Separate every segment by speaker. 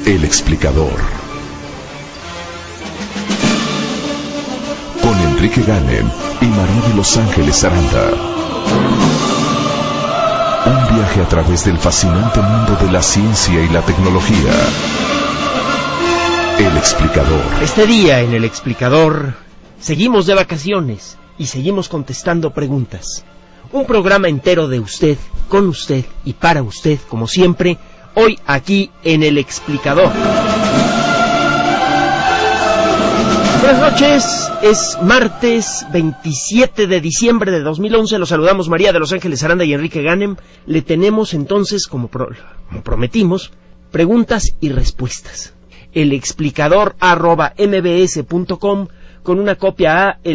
Speaker 1: El explicador. Con Enrique Ganem y María de Los Ángeles Aranda. Un viaje a través del fascinante mundo de la ciencia y la tecnología. El explicador.
Speaker 2: Este día en El explicador seguimos de vacaciones y seguimos contestando preguntas. Un programa entero de usted, con usted y para usted, como siempre, hoy aquí en El explicador. Buenas noches, es martes 27 de diciembre de 2011, los saludamos María de Los Ángeles Aranda y Enrique Ganem. Le tenemos entonces, como prometimos, preguntas y respuestas. elexplicador@mbs.com, con una copia a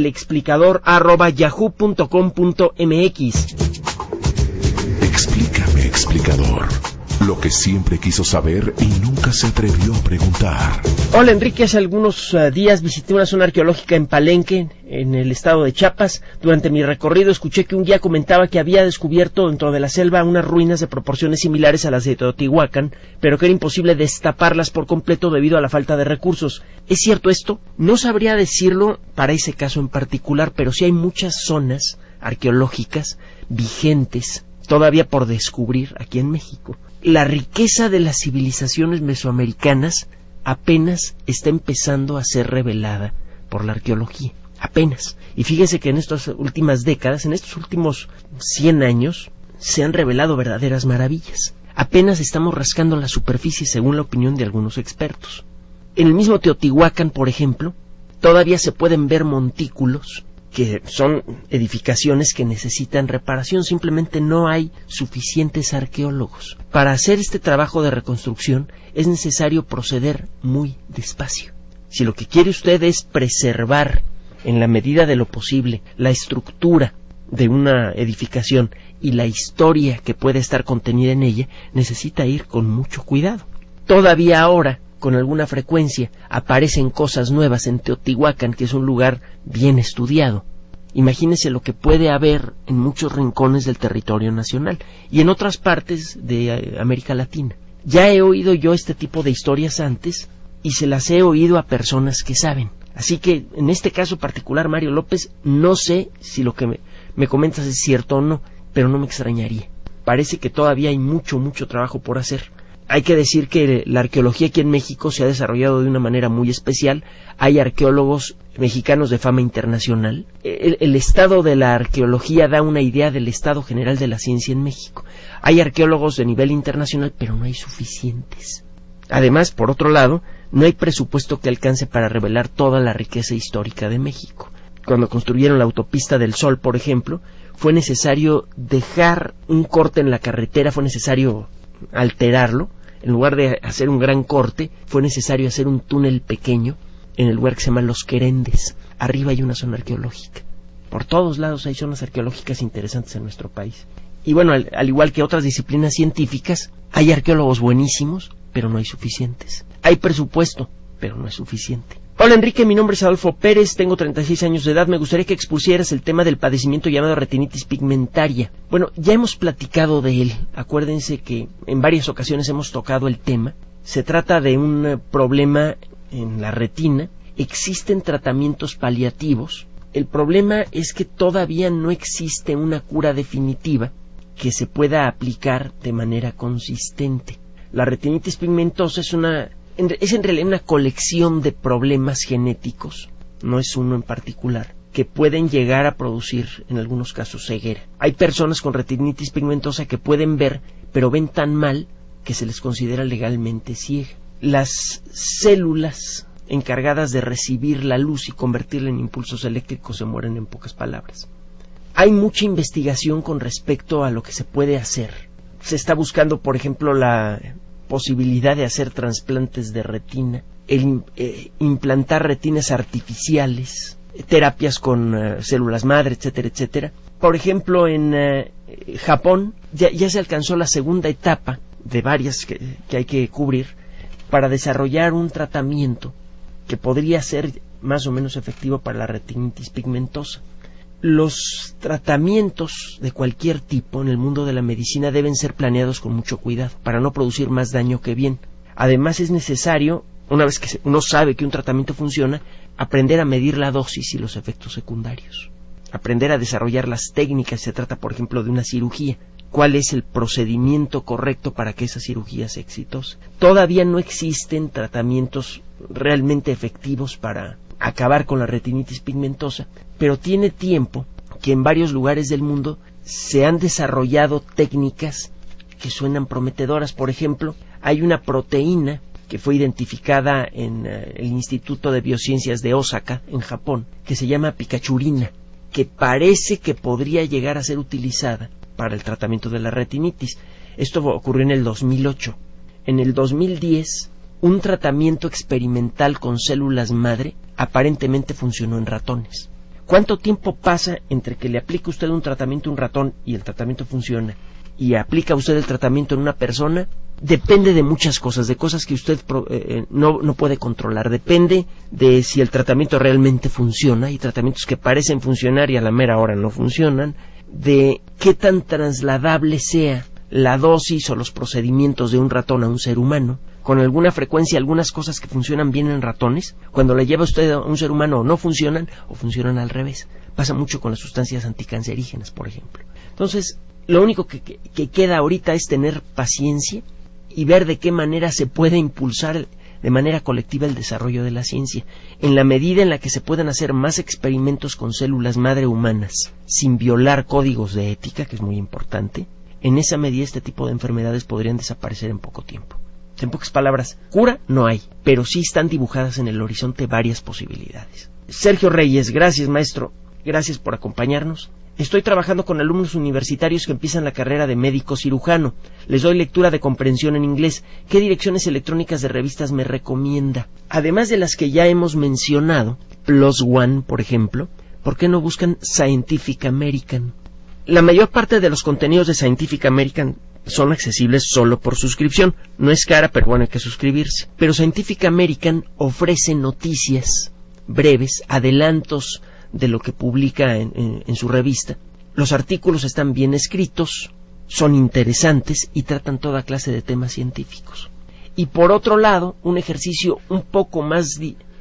Speaker 2: elexplicador@yahoo.com.mx.
Speaker 1: Explícame, explicador. Lo que siempre quiso saber y nunca se atrevió a preguntar.
Speaker 2: Hola Enrique, hace algunos días visité una zona arqueológica en Palenque, en el estado de Chiapas. Durante mi recorrido escuché que un guía comentaba que había descubierto dentro de la selva unas ruinas de proporciones similares a las de Teotihuacán, pero que era imposible destaparlas por completo debido a la falta de recursos. ¿Es cierto esto? No sabría decirlo para ese caso en particular, pero sí hay muchas zonas arqueológicas vigentes todavía por descubrir aquí en México. La riqueza de las civilizaciones mesoamericanas apenas está empezando a ser revelada por la arqueología. Apenas. Y fíjese que en estas últimas décadas, en estos últimos 100 años, se han revelado verdaderas maravillas. Apenas estamos rascando la superficie según la opinión de algunos expertos. En el mismo Teotihuacán, por ejemplo, todavía se pueden ver montículos que son edificaciones que necesitan reparación. Simplemente no hay suficientes arqueólogos. Para hacer este trabajo de reconstrucción es necesario proceder muy despacio. Si lo que quiere usted es preservar, en la medida de lo posible, la estructura de una edificación y la historia que puede estar contenida en ella, necesita ir con mucho cuidado. Todavía ahora, con alguna frecuencia, aparecen cosas nuevas en Teotihuacán, que es un lugar bien estudiado. Imagínese lo que puede haber en muchos rincones del territorio nacional y en otras partes de América Latina. Ya he oído yo este tipo de historias antes y se las he oído a personas que saben. Así que, en este caso particular, Mario López, no sé si lo que me comentas es cierto o no, pero no me extrañaría. Parece que todavía hay mucho trabajo por hacer. Hay que decir que la arqueología aquí en México se ha desarrollado de una manera muy especial. Hay arqueólogos mexicanos de fama internacional. El estado de la arqueología da una idea del estado general de la ciencia en México. Hay arqueólogos de nivel internacional, pero no hay suficientes. Además, por otro lado, no hay presupuesto que alcance para revelar toda la riqueza histórica de México. Cuando construyeron la autopista del Sol, por ejemplo, fue necesario dejar un corte en la carretera, fue necesario alterarlo. En lugar de hacer un gran corte, fue necesario hacer un túnel pequeño en el lugar que se llama Los Querendes. Arriba hay una zona arqueológica. Por todos lados hay zonas arqueológicas interesantes en nuestro país. Y bueno, al igual que otras disciplinas científicas, hay arqueólogos buenísimos, pero no hay suficientes. Hay presupuesto, pero no es suficiente. Hola Enrique, mi nombre es Adolfo Pérez, tengo 36 años de edad. Me gustaría que expusieras el tema del padecimiento llamado retinitis pigmentaria. Bueno, ya hemos platicado de él. Acuérdense que en varias ocasiones hemos tocado el tema. Se trata de un problema en la retina. Existen tratamientos paliativos. El problema es que todavía no existe una cura definitiva que se pueda aplicar de manera consistente. La retinitis pigmentosa es en realidad una colección de problemas genéticos, no es uno en particular, que pueden llegar a producir en algunos casos ceguera. Hay personas con retinitis pigmentosa que pueden ver, pero ven tan mal que se les considera legalmente ciega. Las células encargadas de recibir la luz y convertirla en impulsos eléctricos se mueren, en pocas palabras. Hay mucha investigación con respecto a lo que se puede hacer. Se está buscando, por ejemplo, la posibilidad de hacer trasplantes de retina, implantar retinas artificiales, terapias con células madre, etcétera, etcétera. Por ejemplo, en Japón ya se alcanzó la segunda etapa de varias que hay que cubrir para desarrollar un tratamiento que podría ser más o menos efectivo para la retinitis pigmentosa. Los tratamientos de cualquier tipo en el mundo de la medicina deben ser planeados con mucho cuidado para no producir más daño que bien. Además es necesario, una vez que uno sabe que un tratamiento funciona, aprender a medir la dosis y los efectos secundarios. Aprender a desarrollar las técnicas. Se trata, por ejemplo, de una cirugía. ¿Cuál es el procedimiento correcto para que esa cirugía sea exitosa? Todavía no existen tratamientos realmente efectivos para acabar con la retinitis pigmentosa, pero tiene tiempo que en varios lugares del mundo se han desarrollado técnicas que suenan prometedoras. Por ejemplo, hay una proteína que fue identificada en el Instituto de Biociencias de Osaka, en Japón, que se llama pikachurina, que parece que podría llegar a ser utilizada para el tratamiento de la retinitis. Esto ocurrió en el 2008. En el 2010, un tratamiento experimental con células madre aparentemente funcionó en ratones. ¿Cuánto tiempo pasa entre que le aplica usted un tratamiento a un ratón y el tratamiento funciona, y aplica usted el tratamiento en una persona? Depende de muchas cosas, de cosas que usted no puede controlar. Depende de si el tratamiento realmente funciona. Hay tratamientos que parecen funcionar y a la mera hora no funcionan. De qué tan trasladable sea la dosis o los procedimientos de un ratón a un ser humano. Con alguna frecuencia, algunas cosas que funcionan bien en ratones, cuando le lleva usted a un ser humano, o no funcionan, o funcionan al revés. Pasa mucho con las sustancias anticancerígenas, por ejemplo. Entonces, lo único que queda ahorita es tener paciencia y ver de qué manera se puede impulsar de manera colectiva el desarrollo de la ciencia. En la medida en la que se puedan hacer más experimentos con células madre humanas, sin violar códigos de ética, que es muy importante, en esa medida este tipo de enfermedades podrían desaparecer en poco tiempo. En pocas palabras, cura no hay, pero sí están dibujadas en el horizonte varias posibilidades. Sergio Reyes, gracias maestro, gracias por acompañarnos. Estoy trabajando con alumnos universitarios que empiezan la carrera de médico cirujano. Les doy lectura de comprensión en inglés. ¿Qué direcciones electrónicas de revistas me recomienda? Además de las que ya hemos mencionado, PLOS ONE, por ejemplo, ¿por qué no buscan Scientific American? La mayor parte de los contenidos de Scientific American son accesibles solo por suscripción. No es cara, pero bueno, hay que suscribirse. Pero Scientific American ofrece noticias breves, adelantos de lo que publica en su revista. Los artículos están bien escritos, son interesantes y tratan toda clase de temas científicos. Y por otro lado, un ejercicio un poco más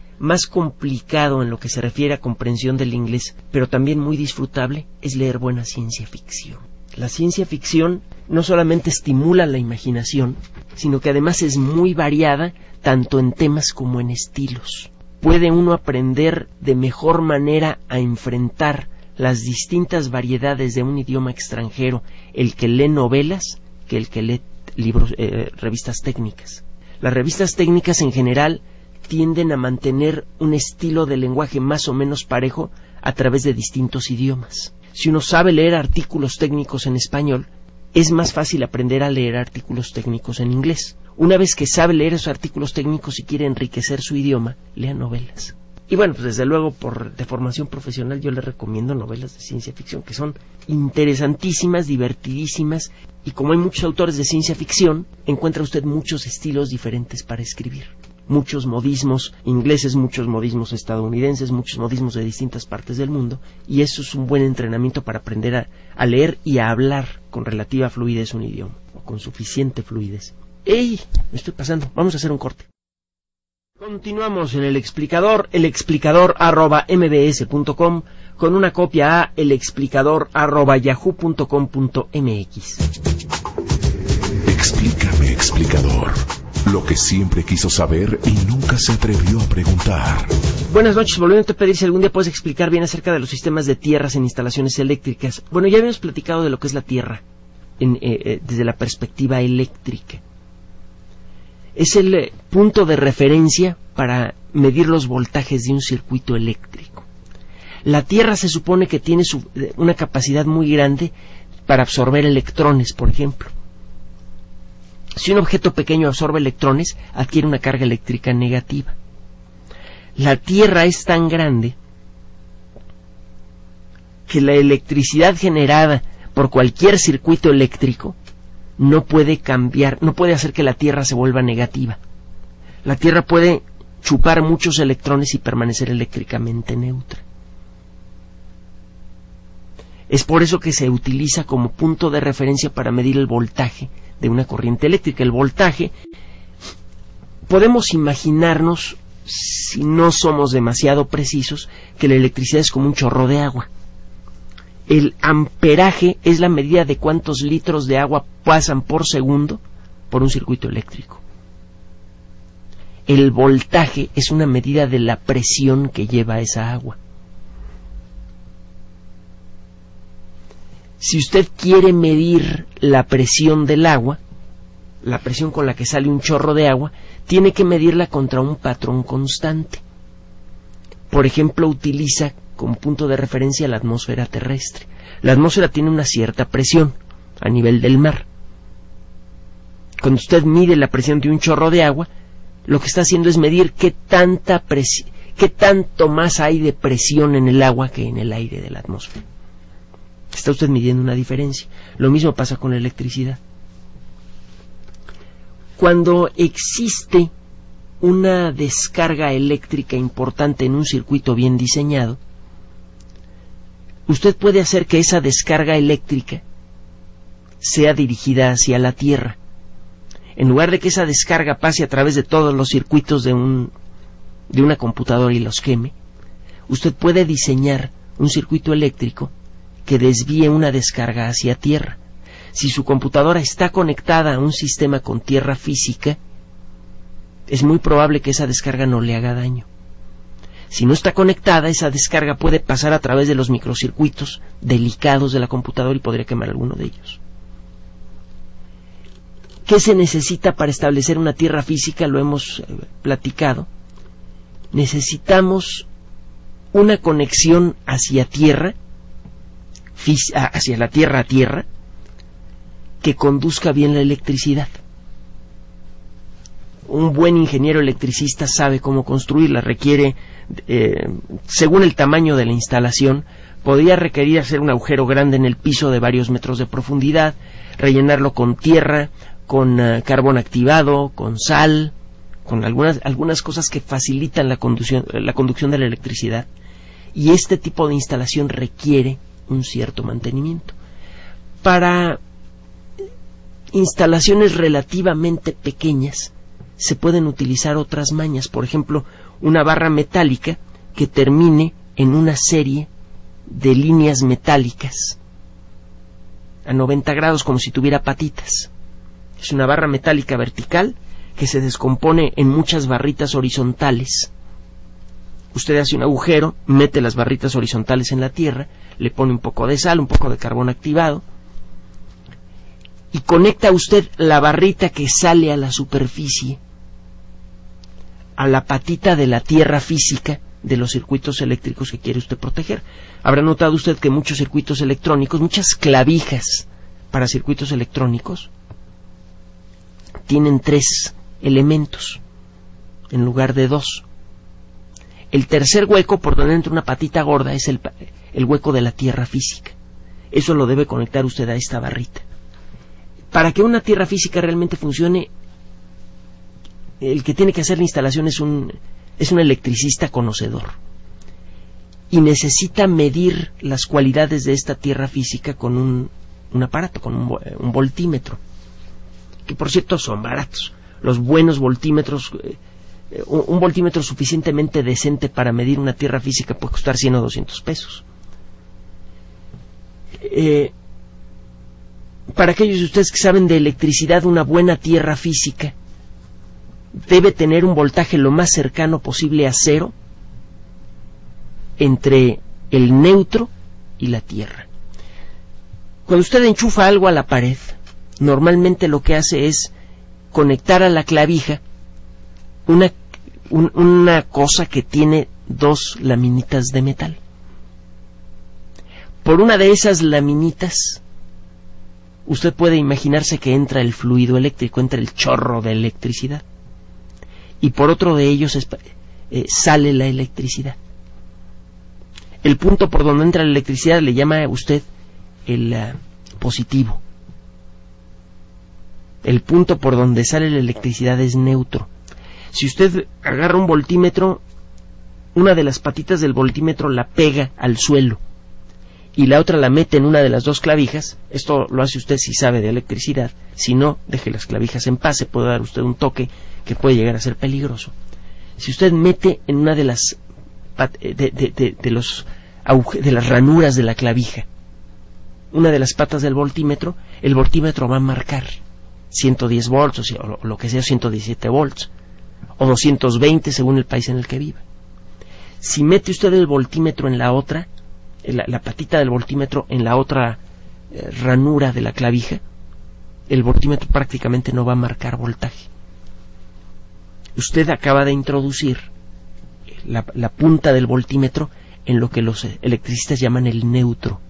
Speaker 2: complicado en lo que se refiere a comprensión del inglés, pero también muy disfrutable, es leer buena ciencia ficción. La ciencia ficción no solamente estimula la imaginación, sino que además es muy variada, tanto en temas como en estilos. Puede uno aprender de mejor manera a enfrentar las distintas variedades de un idioma extranjero, el que lee novelas, que el que lee revistas técnicas. Las revistas técnicas en general tienden a mantener un estilo de lenguaje más o menos parejo a través de distintos idiomas. Si uno sabe leer artículos técnicos en español, es más fácil aprender a leer artículos técnicos en inglés. Una vez que sabe leer esos artículos técnicos y quiere enriquecer su idioma, lea novelas. Y bueno, pues desde luego de formación profesional yo le recomiendo novelas de ciencia ficción, que son interesantísimas, divertidísimas, y como hay muchos autores de ciencia ficción, encuentra usted muchos estilos diferentes para escribir. Muchos modismos ingleses, muchos modismos estadounidenses, muchos modismos de distintas partes del mundo, y eso es un buen entrenamiento para aprender a leer y a hablar con relativa fluidez un idioma, o con suficiente fluidez. ¡Ey! Me estoy pasando, vamos a hacer un corte. Continuamos en el explicador @mbs.com, con una copia a elexplicador@yahoo.com.mx.
Speaker 1: Explícame, explicador. Lo que siempre quiso saber y nunca se atrevió a preguntar.
Speaker 2: Buenas noches, volviendo a pedir si algún día puedes explicar bien acerca de los sistemas de tierras en instalaciones eléctricas. Bueno, ya habíamos platicado de lo que es la tierra desde la perspectiva eléctrica. Es el punto de referencia para medir los voltajes de un circuito eléctrico. La tierra se supone que tiene una capacidad muy grande para absorber electrones, por ejemplo. Si un objeto pequeño absorbe electrones, adquiere una carga eléctrica negativa. La Tierra es tan grande que la electricidad generada por cualquier circuito eléctrico no puede cambiar, no puede hacer que la Tierra se vuelva negativa. La Tierra puede chupar muchos electrones y permanecer eléctricamente neutra. Es por eso que se utiliza como punto de referencia para medir el voltaje de una corriente eléctrica. El voltaje podemos imaginarnos, si no somos demasiado precisos, que la electricidad es como un chorro de agua. El amperaje es la medida de cuántos litros de agua pasan por segundo por un circuito eléctrico. El voltaje es una medida de la presión que lleva esa agua. Si usted quiere medir la presión del agua, la presión con la que sale un chorro de agua, tiene que medirla contra un patrón constante. Por ejemplo, utiliza como punto de referencia la atmósfera terrestre. La atmósfera tiene una cierta presión a nivel del mar. Cuando usted mide la presión de un chorro de agua, lo que está haciendo es medir qué tanto más hay de presión en el agua que en el aire de la atmósfera. Está usted midiendo una diferencia. Lo mismo pasa con la electricidad. Cuando existe una descarga eléctrica importante en un circuito bien diseñado, usted puede hacer que esa descarga eléctrica sea dirigida hacia la Tierra. En lugar de que esa descarga pase a través de todos los circuitos de una computadora y los queme, usted puede diseñar un circuito eléctrico que desvíe una descarga hacia Tierra. Si su computadora está conectada a un sistema con tierra física, es muy probable que esa descarga no le haga daño. Si no está conectada, esa descarga puede pasar a través de los microcircuitos delicados de la computadora y podría quemar alguno de ellos. ¿Qué se necesita para establecer una tierra física? Lo hemos platicado. Necesitamos una conexión hacia tierra, hacia la tierra a tierra, que conduzca bien la electricidad. Un buen ingeniero electricista sabe cómo construirla. Requiere, según el tamaño de la instalación, podría requerir hacer un agujero grande en el piso de varios metros de profundidad, rellenarlo con tierra, con carbón activado, con sal, con algunas cosas que facilitan la conducción de la electricidad. Y este tipo de instalación requiere un cierto mantenimiento. Para instalaciones relativamente pequeñas se pueden utilizar otras mañas, por ejemplo, una barra metálica que termine en una serie de líneas metálicas a 90 grados, como si tuviera patitas. Es una barra metálica vertical que se descompone en muchas barritas horizontales. Usted hace un agujero, mete las barritas horizontales en la tierra, le pone un poco de sal, un poco de carbón activado, y conecta usted la barrita que sale a la superficie a la patita de la tierra física de los circuitos eléctricos que quiere usted proteger. Habrá notado usted que muchos circuitos electrónicos, muchas clavijas para circuitos electrónicos, tienen 3 elementos en lugar de 2. El tercer hueco, por donde entra una patita gorda, es el hueco de la tierra física. Eso lo debe conectar usted a esta barrita. Para que una tierra física realmente funcione, el que tiene que hacer la instalación es un electricista conocedor. Y necesita medir las cualidades de esta tierra física con un aparato, con un voltímetro, que por cierto son baratos. Los buenos voltímetros, un voltímetro suficientemente decente para medir una tierra física puede costar 100 o 200 pesos. Para aquellos de ustedes que saben de electricidad, una buena tierra física debe tener un voltaje lo más cercano posible a 0 entre el neutro y la tierra. Cuando usted enchufa algo a la pared, normalmente lo que hace es conectar a la clavija una cosa que tiene 2 laminitas de metal. Por una de esas laminitas usted puede imaginarse que entra el fluido eléctrico, entra el chorro de electricidad, y por otro de ellos sale la electricidad. El punto por donde entra la electricidad le llama a usted el positivo. El punto por donde sale la electricidad es neutro. Si usted agarra un voltímetro, una de las patitas del voltímetro la pega al suelo y la otra la mete en una de las dos clavijas. Esto lo hace usted si sabe de electricidad. Si no, deje las clavijas en paz, se puede dar usted un toque que puede llegar a ser peligroso. Si usted mete en una de las de las ranuras de la clavija una de las patas del voltímetro, el voltímetro va a marcar 110 volts o lo que sea, 117 volts o 220 según el país en el que viva. Si mete usted el voltímetro en la otra, la patita del voltímetro en la otra ranura de la clavija, el voltímetro prácticamente no va a marcar voltaje. Usted acaba de introducir la punta del voltímetro en lo que los electricistas llaman el neutro.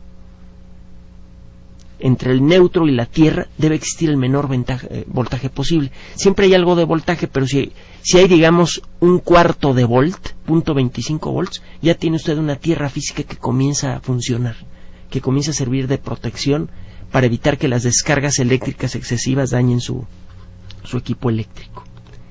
Speaker 2: Entre el neutro y la Tierra debe existir el menor voltaje posible. Siempre hay algo de voltaje, pero si hay, digamos, 1/4 de volt, 0.25 volts, ya tiene usted una Tierra física que comienza a funcionar, que comienza a servir de protección para evitar que las descargas eléctricas excesivas dañen su equipo eléctrico.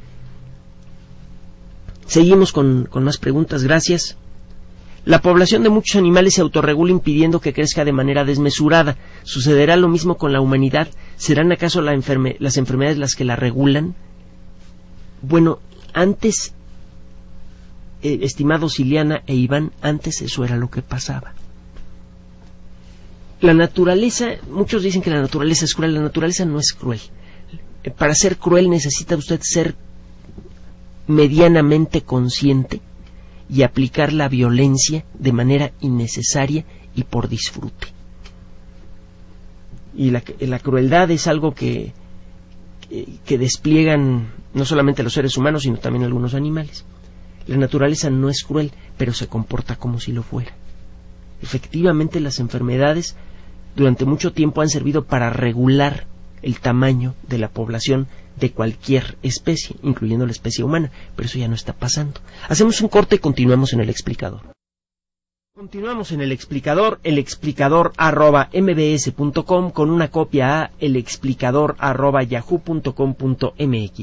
Speaker 2: Seguimos con más preguntas, gracias. La población de muchos animales se autorregula impidiendo que crezca de manera desmesurada. ¿Sucederá lo mismo con la humanidad? ¿Serán acaso las enfermedades las que la regulan? Bueno, antes, estimados Ileana e Iván, antes eso era lo que pasaba. La naturaleza, muchos dicen que la naturaleza es cruel. La naturaleza no es cruel. Para ser cruel necesita usted ser medianamente consciente y aplicar la violencia de manera innecesaria y por disfrute. Y la crueldad es algo que despliegan no solamente los seres humanos, sino también algunos animales. La naturaleza no es cruel, pero se comporta como si lo fuera. Efectivamente, las enfermedades durante mucho tiempo han servido para regular el tamaño de la población de cualquier especie, incluyendo la especie humana, pero eso ya no está pasando. Hacemos un corte y continuamos en El Explicador. Continuamos en El Explicador, elexplicador@mbs.com, con una copia a elexplicador@yahoo.com.mx.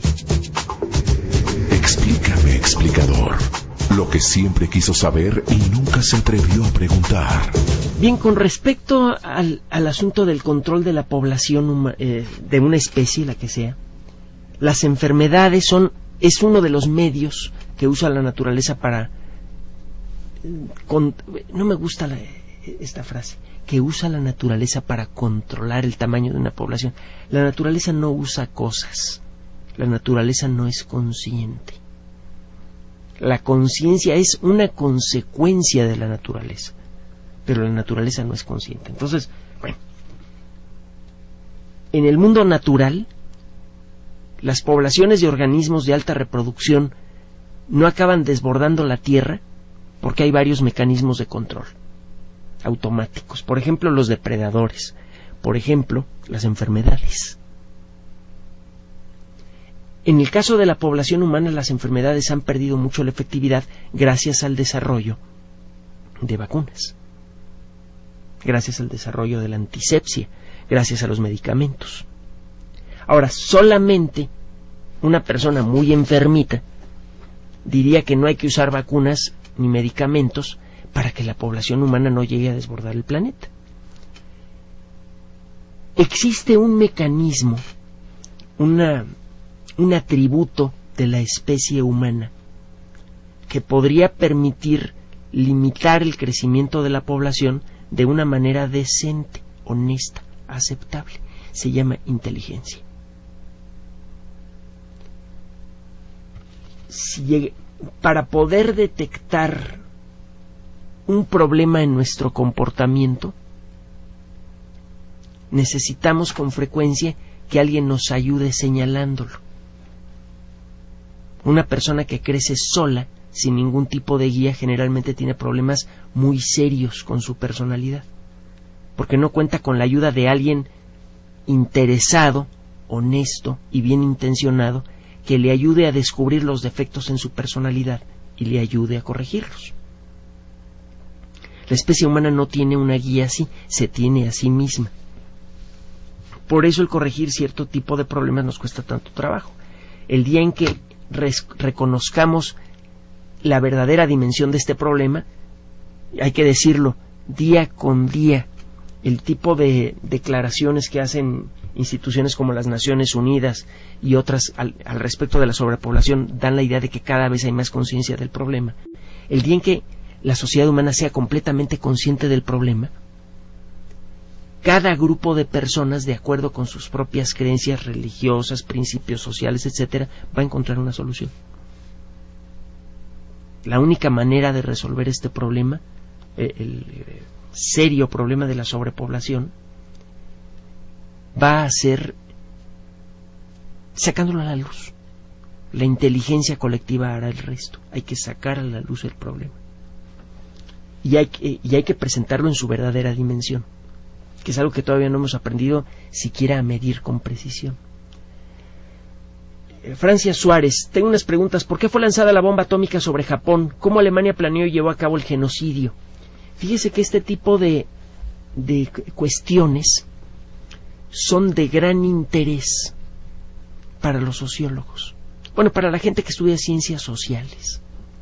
Speaker 1: Explícame, explicador. Lo que siempre quiso saber y nunca se atrevió a preguntar.
Speaker 2: Bien, con respecto al asunto del control de la población de una especie, la que sea, las enfermedades es uno de los medios que usa la naturaleza para... no me gusta esta frase, que usa la naturaleza para controlar el tamaño de una población. La naturaleza no usa cosas. La naturaleza no es consciente. La conciencia es una consecuencia de la naturaleza, pero la naturaleza no es consciente. Entonces, bueno, en el mundo natural, las poblaciones de organismos de alta reproducción no acaban desbordando la Tierra porque hay varios mecanismos de control automáticos. Por ejemplo, los depredadores. Por ejemplo, las enfermedades. En el caso de la población humana, las enfermedades han perdido mucho la efectividad gracias al desarrollo de vacunas, gracias al desarrollo de la antisepsia, gracias a los medicamentos. Ahora, solamente una persona muy enfermita diría que no hay que usar vacunas ni medicamentos para que la población humana no llegue a desbordar el planeta. Existe un mecanismo, un atributo de la especie humana que podría permitir limitar el crecimiento de la población de una manera decente, honesta, aceptable. Se llama inteligencia. Para poder detectar un problema en nuestro comportamiento, necesitamos con frecuencia que alguien nos ayude señalándolo. Una persona que crece sola, sin ningún tipo de guía, generalmente tiene problemas muy serios con su personalidad, porque no cuenta con la ayuda de alguien interesado, honesto y bien intencionado, que le ayude a descubrir los defectos en su personalidad y le ayude a corregirlos. La especie humana no tiene una guía así, se tiene a sí misma. Por eso el corregir cierto tipo de problemas nos cuesta tanto trabajo. El día en que reconozcamos la verdadera dimensión de este problema, hay que decirlo, día con día el tipo de declaraciones que hacen instituciones como las Naciones Unidas y otras al respecto de la sobrepoblación dan la idea de que cada vez hay más conciencia del problema. El día en que la sociedad humana sea completamente consciente del problema, cada grupo de personas, de acuerdo con sus propias creencias religiosas, principios sociales, etcétera, va a encontrar una solución. La única manera de resolver este problema, el serio problema de la sobrepoblación, va a ser sacándolo a la luz. La inteligencia colectiva hará el resto. Hay que sacar a la luz el problema. Y hay que presentarlo en su verdadera dimensión, que es algo que todavía no hemos aprendido siquiera a medir con precisión. Francia Suárez, tengo unas preguntas. ¿Por qué fue lanzada la bomba atómica sobre Japón? ¿Cómo Alemania planeó y llevó a cabo el genocidio? Fíjese que este tipo de cuestiones son de gran interés para los sociólogos. Bueno, para la gente que estudia ciencias sociales.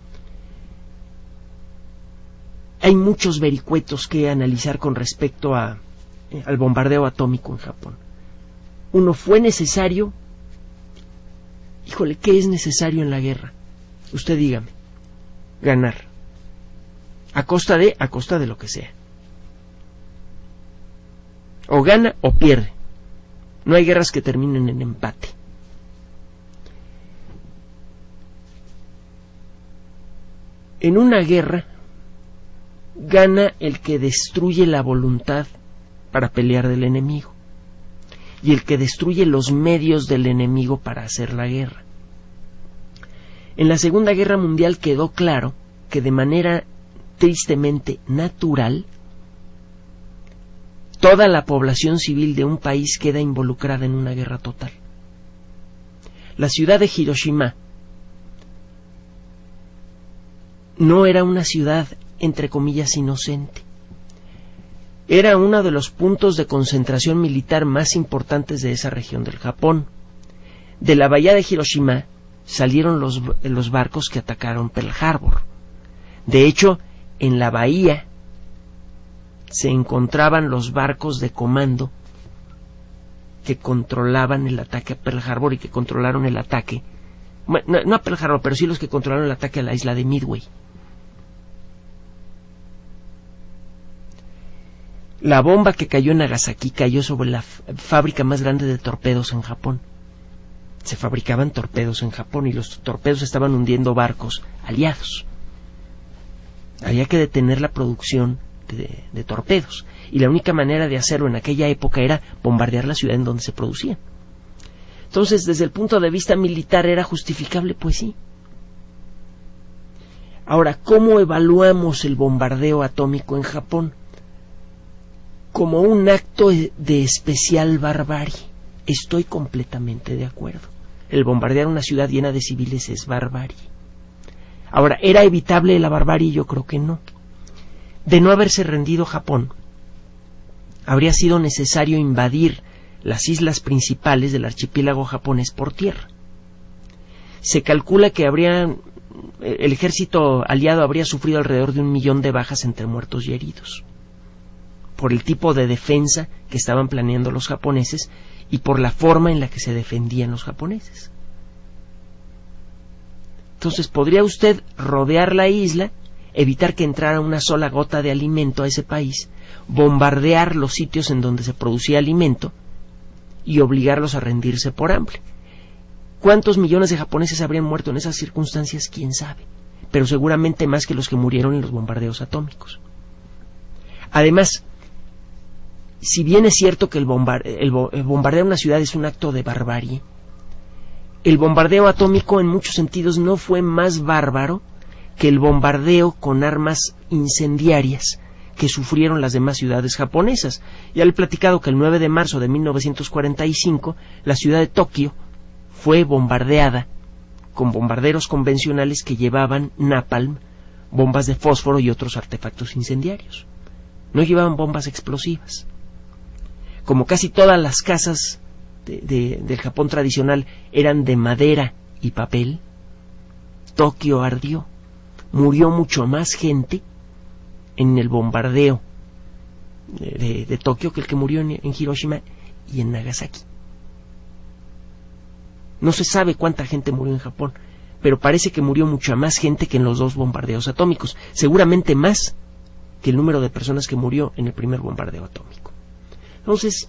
Speaker 2: Hay muchos vericuetos que analizar con respecto al bombardeo atómico en Japón. Uno, ¿fue necesario? Híjole, ¿qué es necesario en la guerra? Usted dígame. Ganar. A costa de lo que sea. O gana o pierde. No hay guerras que terminen en empate. En una guerra gana el que destruye la voluntad para pelear del enemigo y el que destruye los medios del enemigo para hacer la guerra. En la Segunda Guerra Mundial quedó claro que de manera tristemente natural toda la población civil de un país queda involucrada en una guerra total. La ciudad de Hiroshima no era una ciudad, entre comillas, inocente. Era uno de los puntos de concentración militar más importantes de esa región del Japón. De la bahía de Hiroshima salieron los barcos que atacaron Pearl Harbor. De hecho, en la bahía se encontraban los barcos de comando que controlaban el ataque a Pearl Harbor y que controlaron el ataque, no a Pearl Harbor, pero sí los que controlaron el ataque a la isla de Midway. La bomba que cayó en Nagasaki cayó sobre la fábrica más grande de torpedos en Japón. Se fabricaban torpedos en Japón y los torpedos estaban hundiendo barcos aliados. Había que detener la producción de torpedos y la única manera de hacerlo en aquella época era bombardear la ciudad en donde se producían. Entonces, desde el punto de vista militar, ¿era justificable? Pues sí. Ahora, ¿cómo evaluamos el bombardeo atómico en Japón? Como un acto de especial barbarie. Estoy completamente de acuerdo. El bombardear una ciudad llena de civiles es barbarie. Ahora, ¿era evitable la barbarie? Yo creo que no. De no haberse rendido Japón, habría sido necesario invadir las islas principales del archipiélago japonés por tierra. Se calcula que el ejército aliado habría sufrido alrededor de 1 millón de bajas entre muertos y heridos, por el tipo de defensa que estaban planeando los japoneses y por la forma en la que se defendían los japoneses. Entonces, ¿podría usted rodear la isla, evitar que entrara una sola gota de alimento a ese país, bombardear los sitios en donde se producía alimento y obligarlos a rendirse por hambre? ¿Cuántos millones de japoneses habrían muerto en esas circunstancias? ¿Quién sabe? Pero seguramente más que los que murieron en los bombardeos atómicos. Además, si bien es cierto que el bombardear una ciudad es un acto de barbarie, el bombardeo atómico en muchos sentidos no fue más bárbaro que el bombardeo con armas incendiarias que sufrieron las demás ciudades japonesas. Ya le he platicado que el 9 de marzo de 1945 la ciudad de Tokio fue bombardeada con bombarderos convencionales que llevaban napalm, bombas de fósforo y otros artefactos incendiarios. No llevaban bombas explosivas. Como casi todas las casas del Japón tradicional eran de madera y papel, Tokio ardió. Murió mucho más gente en el bombardeo de Tokio que el que murió en Hiroshima y en Nagasaki. No se sabe cuánta gente murió en Japón, pero parece que murió mucha más gente que en los 2 bombardeos atómicos, seguramente más que el número de personas que murió en el primer bombardeo atómico. Entonces,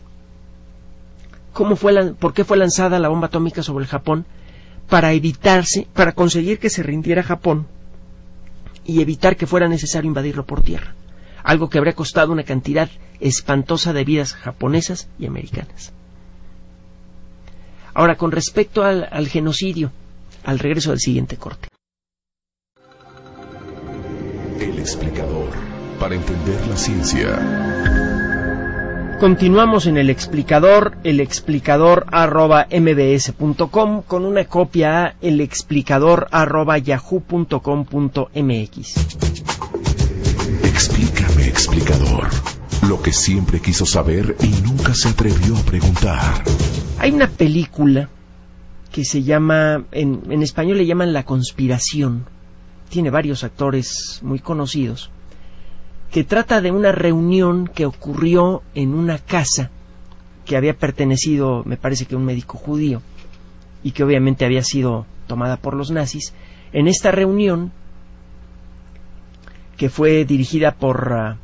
Speaker 2: ¿por qué fue lanzada la bomba atómica sobre el Japón? Para conseguir que se rindiera Japón y evitar que fuera necesario invadirlo por tierra, algo que habría costado una cantidad espantosa de vidas japonesas y americanas. Ahora, con respecto al genocidio, al regreso del siguiente corte.
Speaker 1: El explicador, para entender la ciencia.
Speaker 2: Continuamos en el explicador @mbs.com, con una copia a elexplicador@yahoo.com.mx.
Speaker 1: Explícame, explicador, lo que siempre quiso saber y nunca se atrevió a preguntar.
Speaker 2: Hay una película que se llama, en español le llaman La Conspiración, tiene varios actores muy conocidos, que trata de una reunión que ocurrió en una casa que había pertenecido, me parece que a un médico judío, y que obviamente había sido tomada por los nazis. En esta reunión, que fue dirigida por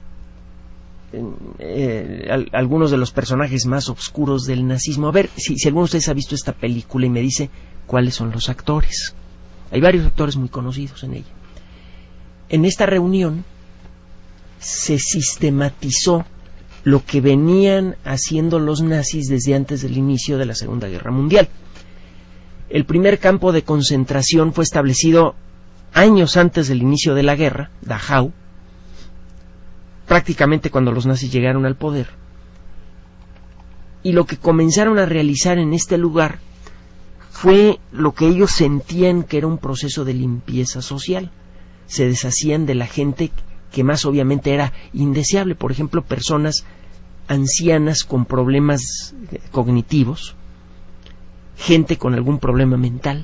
Speaker 2: algunos de los personajes más oscuros del nazismo. A ver, si alguno de ustedes ha visto esta película y me dice cuáles son los actores. Hay varios actores muy conocidos en ella. En esta reunión se sistematizó lo que venían haciendo los nazis desde antes del inicio de la Segunda Guerra Mundial. El primer campo de concentración fue establecido años antes del inicio de la guerra, Dachau, prácticamente cuando los nazis llegaron al poder. Y lo que comenzaron a realizar en este lugar fue lo que ellos sentían que era un proceso de limpieza social. Se deshacían de la gente que más obviamente era indeseable, por ejemplo, personas ancianas con problemas cognitivos, gente con algún problema mental.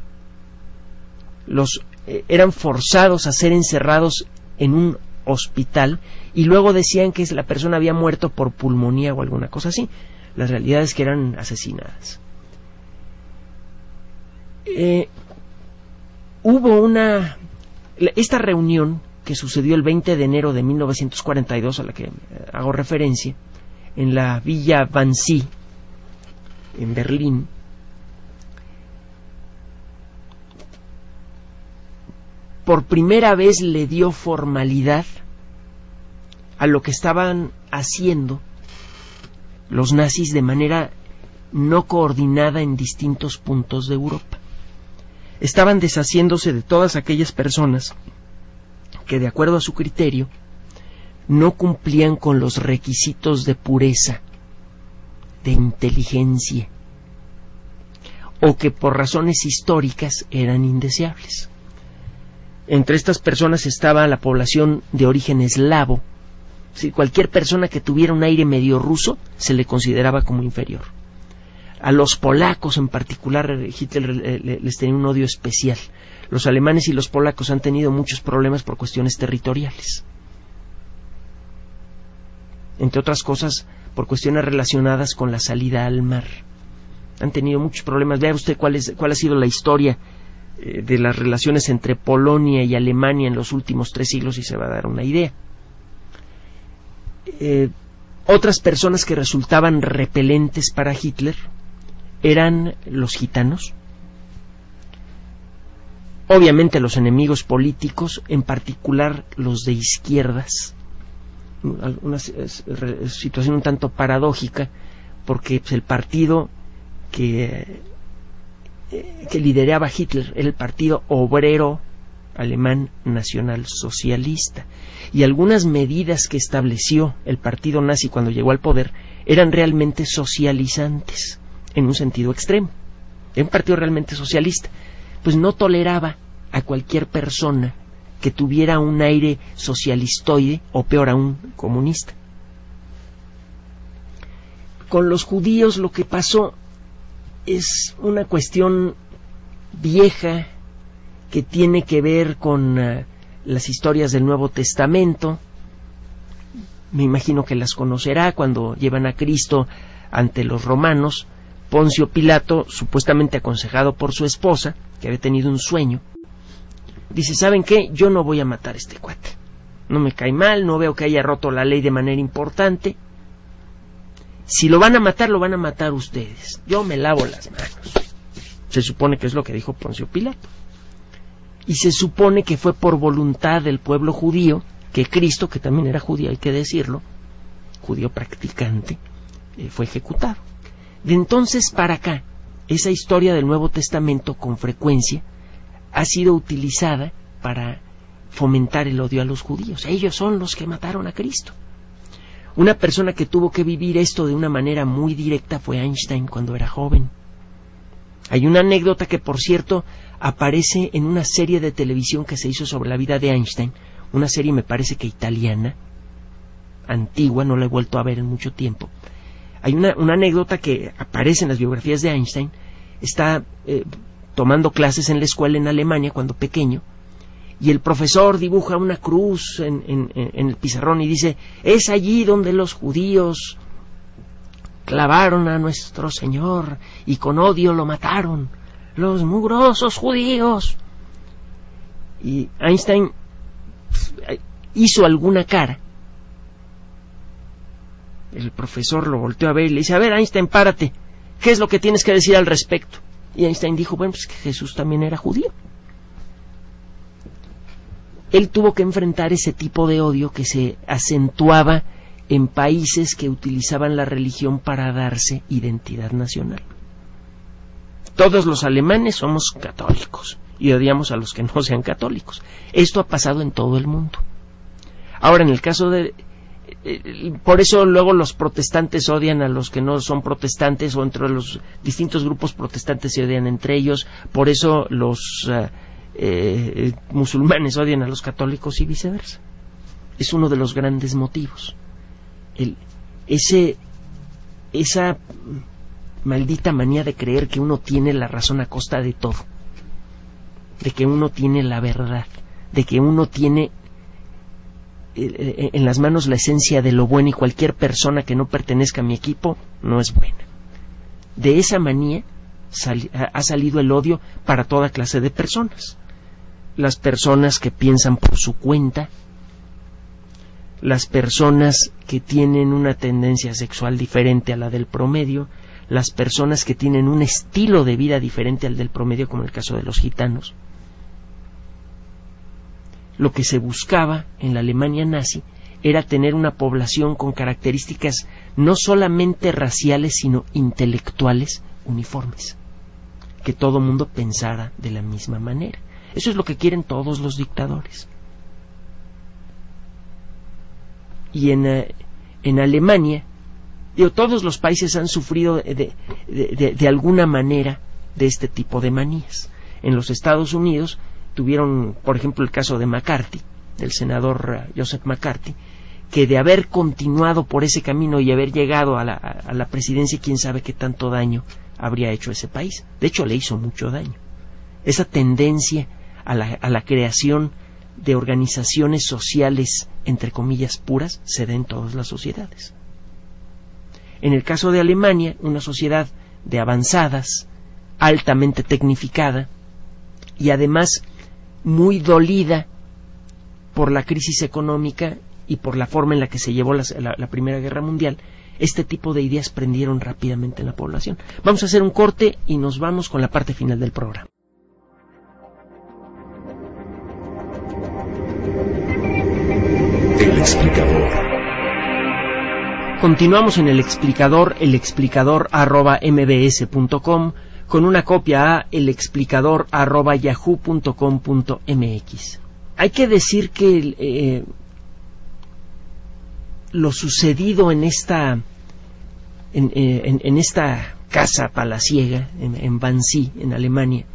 Speaker 2: Eran forzados a ser encerrados en un hospital y luego decían que la persona había muerto por pulmonía o alguna cosa así. La realidad es que eran asesinadas. Esta reunión que sucedió el 20 de enero de 1942, a la que hago referencia, en la Villa Wannsee, en Berlín, por primera vez le dio formalidad a lo que estaban haciendo los nazis de manera no coordinada en distintos puntos de Europa. Estaban deshaciéndose de todas aquellas personas que, de acuerdo a su criterio, no cumplían con los requisitos de pureza, de inteligencia, o que por razones históricas eran indeseables. Entre estas personas estaba la población de origen eslavo. Si cualquier persona que tuviera un aire medio ruso se le consideraba como inferior. A los polacos en particular Hitler les tenía un odio especial. Los alemanes y los polacos han tenido muchos problemas por cuestiones territoriales, entre otras cosas por cuestiones relacionadas con la salida al mar. Han tenido muchos problemas. Vea usted cuál ha sido la historia de las relaciones entre Polonia y Alemania en los últimos 3 siglos y se va a dar una idea. Otras personas que resultaban repelentes para Hitler eran los gitanos, obviamente los enemigos políticos, en particular los de izquierdas. Una situación un tanto paradójica, porque el partido que lideraba Hitler era el Partido Obrero Alemán Nacional Socialista, y algunas medidas que estableció el partido nazi cuando llegó al poder eran realmente socializantes, en un sentido extremo. Era un partido realmente socialista, pues no toleraba a cualquier persona que tuviera un aire socialistoide o peor aún, comunista. Con los judíos lo que pasó es una cuestión vieja que tiene que ver con las historias del Nuevo Testamento. me imagino que las conocerá, cuando llevan a Cristo ante los romanos. Poncio Pilato, supuestamente aconsejado por su esposa, que había tenido un sueño, dice, ¿saben qué? Yo no voy a matar a este cuate. No me cae mal, no veo que haya roto la ley de manera importante. Si lo van a matar ustedes. Yo me lavo las manos. Se supone que es lo que dijo Poncio Pilato. Y se supone que fue por voluntad del pueblo judío que Cristo, que también era judío, hay que decirlo, judío practicante, fue ejecutado. De entonces para acá, esa historia del Nuevo Testamento con frecuencia ha sido utilizada para fomentar el odio a los judíos. Ellos son los que mataron a Cristo. Una persona que tuvo que vivir esto de una manera muy directa fue Einstein cuando era joven. Hay una anécdota que, por cierto, aparece en una serie de televisión que se hizo sobre la vida de Einstein, una serie me parece que italiana, antigua, no la he vuelto a ver en mucho tiempo. Hay una anécdota que aparece en las biografías de Einstein. Está tomando clases en la escuela en Alemania cuando pequeño, y el profesor dibuja una cruz en el pizarrón y dice, es allí donde los judíos clavaron a nuestro Señor y con odio lo mataron, los mugrosos judíos. Y Einstein hizo alguna cara. El profesor lo volteó a ver y le dice, a ver, Einstein, párate, ¿qué es lo que tienes que decir al respecto? Y Einstein dijo, bueno, pues que Jesús también era judío. Él tuvo que enfrentar ese tipo de odio que se acentuaba en países que utilizaban la religión para darse identidad nacional. Todos los alemanes somos católicos y odiamos a los que no sean católicos. Esto ha pasado en todo el mundo. Ahora, en el caso de... por eso luego los protestantes odian a los que no son protestantes, o entre los distintos grupos protestantes se odian entre ellos. Por eso los musulmanes odian a los católicos y viceversa. Es uno de los grandes motivos. Esa maldita manía de creer que uno tiene la razón a costa de todo, de que uno tiene la verdad, de que uno tiene en las manos la esencia de lo bueno, y cualquier persona que no pertenezca a mi equipo no es buena. De esa manía ha salido el odio para toda clase de personas. Las personas que piensan por su cuenta, las personas que tienen una tendencia sexual diferente a la del promedio, las personas que tienen un estilo de vida diferente al del promedio, como el caso de los gitanos. Lo que se buscaba en la Alemania nazi era tener una población con características no solamente raciales, sino intelectuales uniformes, que todo mundo pensara de la misma manera. Eso es lo que quieren todos los dictadores. Y en Alemania, todos los países han sufrido de alguna manera de este tipo de manías. En los Estados Unidos tuvieron, por ejemplo, el caso de McCarthy, del senador Joseph McCarthy, que de haber continuado por ese camino y haber llegado a la presidencia, quién sabe qué tanto daño habría hecho a ese país. De hecho, le hizo mucho daño. Esa tendencia a la creación de organizaciones sociales, entre comillas, puras, se da en todas las sociedades. En el caso de Alemania, una sociedad de avanzadas, altamente tecnificada, y además muy dolida por la crisis económica y por la forma en la que se llevó la Primera Guerra Mundial, este tipo de ideas prendieron rápidamente en la población. Vamos a hacer un corte y nos vamos con la parte final del programa.
Speaker 1: El explicador.
Speaker 2: Continuamos en el explicador @mbs.com, con una copia a elexplicador@yahoo.com.mx. Hay que decir que lo sucedido en esta casa palaciega en Wannsee, en Alemania,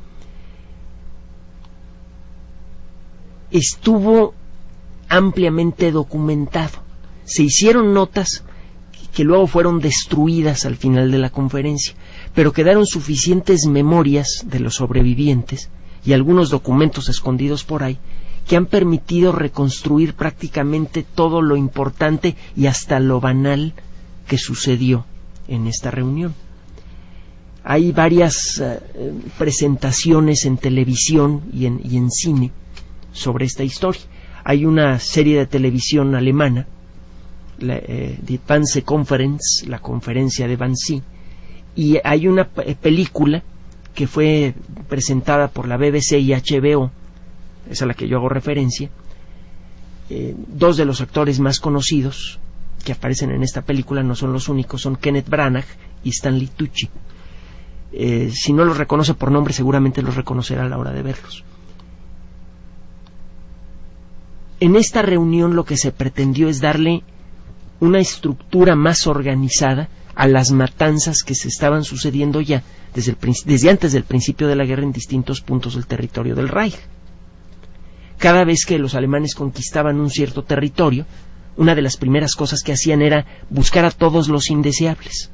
Speaker 2: estuvo ampliamente documentado. Se hicieron notas que luego fueron destruidas al final de la conferencia, pero quedaron suficientes memorias de los sobrevivientes y algunos documentos escondidos por ahí que han permitido reconstruir prácticamente todo lo importante y hasta lo banal que sucedió en esta reunión. Hay varias presentaciones en televisión y en cine sobre esta historia. Hay una serie de televisión alemana, Die Wannsee Conference, la conferencia de Wannsee, y hay una película que fue presentada por la BBC y HBO, es a la que yo hago referencia. Dos de los actores más conocidos que aparecen en esta película no son los únicos, son Kenneth Branagh y Stanley Tucci. Si no los reconoce por nombre, seguramente los reconocerá a la hora de verlos. En esta reunión lo que se pretendió es darle una estructura más organizada a las matanzas que se estaban sucediendo ya desde antes del principio de la guerra en distintos puntos del territorio del Reich. Cada vez que los alemanes conquistaban un cierto territorio, una de las primeras cosas que hacían era buscar a todos los indeseables: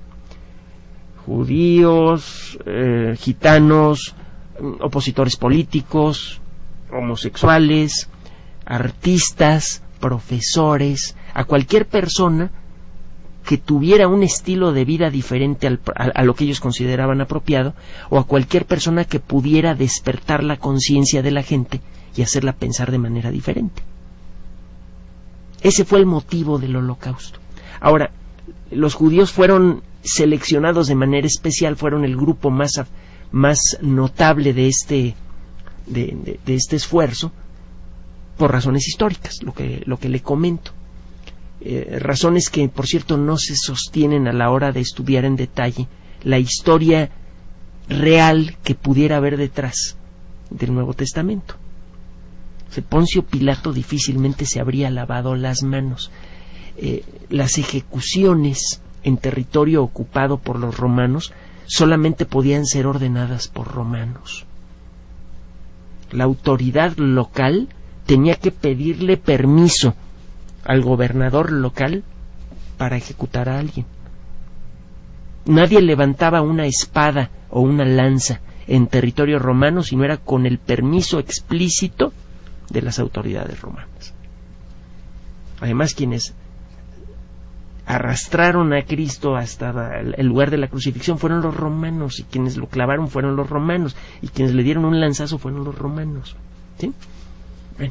Speaker 2: judíos, gitanos, opositores políticos, homosexuales, artistas, profesores, a cualquier persona que tuviera un estilo de vida diferente a lo que ellos consideraban apropiado, o a cualquier persona que pudiera despertar la conciencia de la gente y hacerla pensar de manera diferente. Ese fue el motivo del Holocausto. Ahora, los judíos fueron seleccionados de manera especial, fueron el grupo más notable de este esfuerzo, por razones históricas, lo que le comento. Razones que, por cierto, no se sostienen a la hora de estudiar en detalle la historia real que pudiera haber detrás del Nuevo Testamento. Poncio Pilato difícilmente se habría lavado las manos. Las ejecuciones en territorio ocupado por los romanos solamente podían ser ordenadas por romanos. La autoridad local tenía que pedirle permiso al gobernador local para ejecutar a alguien. Nadie levantaba una espada o una lanza en territorio romano si no era con el permiso explícito de las autoridades romanas. Además, quienes arrastraron a Cristo hasta el lugar de la crucifixión fueron los romanos, y quienes lo clavaron fueron los romanos, y quienes le dieron un lanzazo fueron los romanos. ¿Sí? Bueno,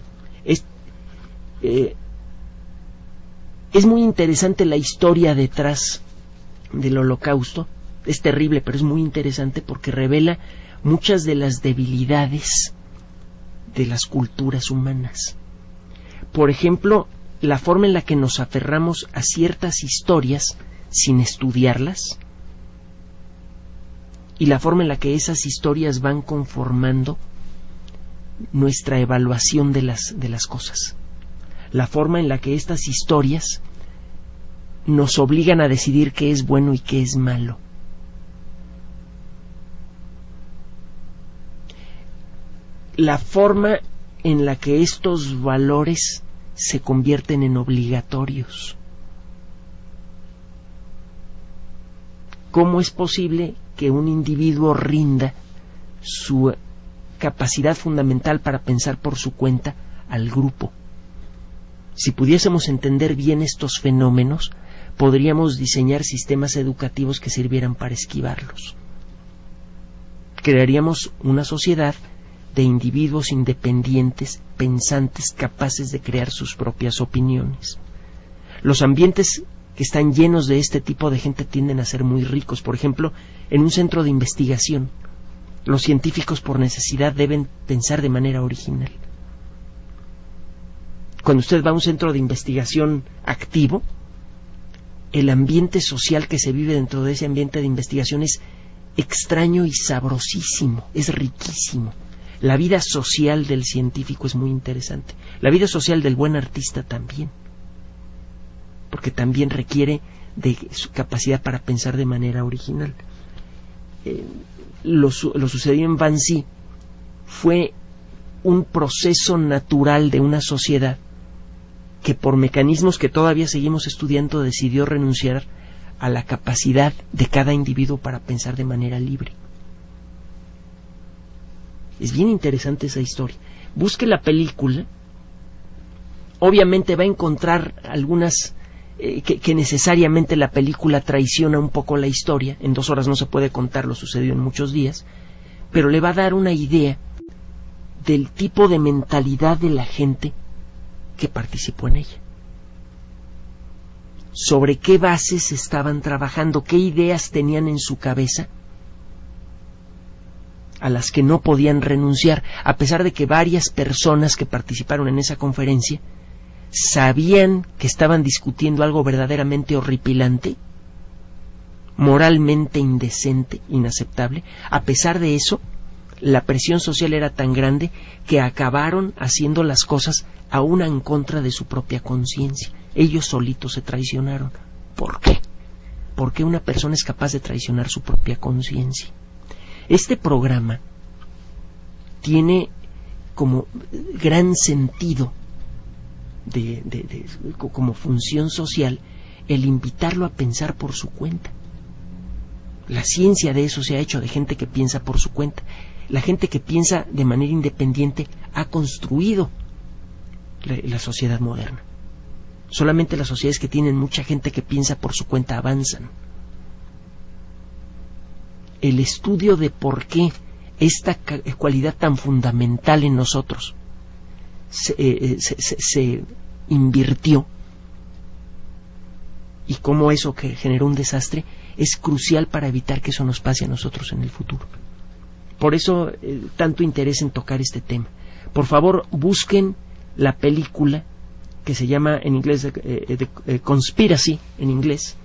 Speaker 2: es muy interesante la historia detrás del Holocausto. Es terrible, pero es muy interesante porque revela muchas de las debilidades de las culturas humanas. Por ejemplo, la forma en la que nos aferramos a ciertas historias sin estudiarlas, y la forma en la que esas historias van conformando nuestra evaluación de las cosas. La forma en la que estas historias nos obligan a decidir qué es bueno y qué es malo. La forma en la que estos valores se convierten en obligatorios. ¿Cómo es posible que un individuo rinda su capacidad fundamental para pensar por su cuenta al grupo? Si pudiésemos entender bien estos fenómenos, podríamos diseñar sistemas educativos que sirvieran para esquivarlos. Crearíamos una sociedad de individuos independientes, pensantes, capaces de crear sus propias opiniones. Los ambientes que están llenos de este tipo de gente tienden a ser muy ricos. Por ejemplo, en un centro de investigación, los científicos por necesidad deben pensar de manera original. Cuando usted va a un centro de investigación activo, el ambiente social que se vive dentro de ese ambiente de investigación es extraño y sabrosísimo, es riquísimo. La vida social del científico es muy interesante. La vida social del buen artista también, porque también requiere de su capacidad para pensar de manera original. Lo sucedido en Wannsee fue un proceso natural de una sociedad que, por mecanismos que todavía seguimos estudiando, decidió renunciar a la capacidad de cada individuo para pensar de manera libre. Es bien interesante esa historia. Busque la película obviamente va a encontrar algunas que necesariamente la película traiciona un poco la historia. En 2 horas no se puede contar lo sucedido en muchos días, pero le va a dar una idea del tipo de mentalidad de la gente que participó en ella, sobre qué bases estaban trabajando, qué ideas tenían en su cabeza a las que no podían renunciar, a pesar de que varias personas que participaron en esa conferencia sabían que estaban discutiendo algo verdaderamente horripilante, moralmente indecente, inaceptable. A pesar de eso, la presión social era tan grande que acabaron haciendo las cosas aún en contra de su propia conciencia. Ellos solitos se traicionaron. ¿Por qué? ¿Por qué una persona es capaz de traicionar su propia conciencia? Este programa tiene como gran sentido como función social el invitarlo a pensar por su cuenta. La ciencia de eso se ha hecho, de gente que piensa por su cuenta. La gente que piensa de manera independiente ha construido la sociedad moderna. Solamente las sociedades que tienen mucha gente que piensa por su cuenta avanzan. El estudio de por qué esta cualidad tan fundamental en nosotros se invirtió y cómo eso que generó un desastre es crucial para evitar que eso nos pase a nosotros en el futuro. Por eso tanto interés en tocar este tema. Por favor, busquen la película que se llama en inglés Conspiracy, en inglés,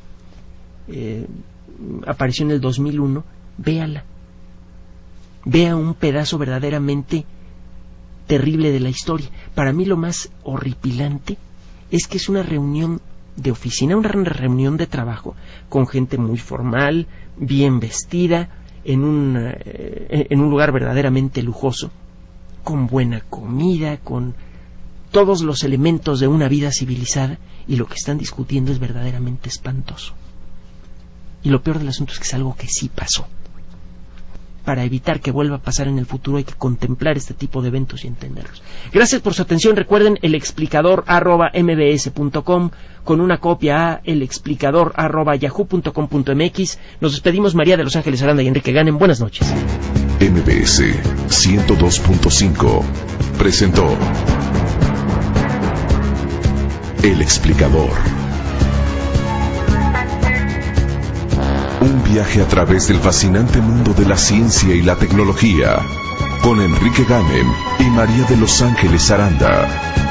Speaker 2: apareció en el 2001. Véala. Vea un pedazo verdaderamente terrible de la historia. Para mí lo más horripilante es que es una reunión de oficina, una reunión de trabajo con gente muy formal, bien vestida, en un lugar verdaderamente lujoso, con buena comida, con todos los elementos de una vida civilizada, y lo que están discutiendo es verdaderamente espantoso. Y lo peor del asunto es que es algo que sí pasó. Para evitar que vuelva a pasar en el futuro hay que contemplar este tipo de eventos y entenderlos. Gracias por su atención. Recuerden elexplicador@mbs.com, con una copia a elexplicador@yahoo.com.mx. Nos despedimos. María de Los Ángeles Aranda y Enrique Ganem. Buenas noches.
Speaker 1: MBS 102.5 presentó El Explicador. Un viaje a través del fascinante mundo de la ciencia y la tecnología, con Enrique Ganem y María de Los Ángeles Aranda.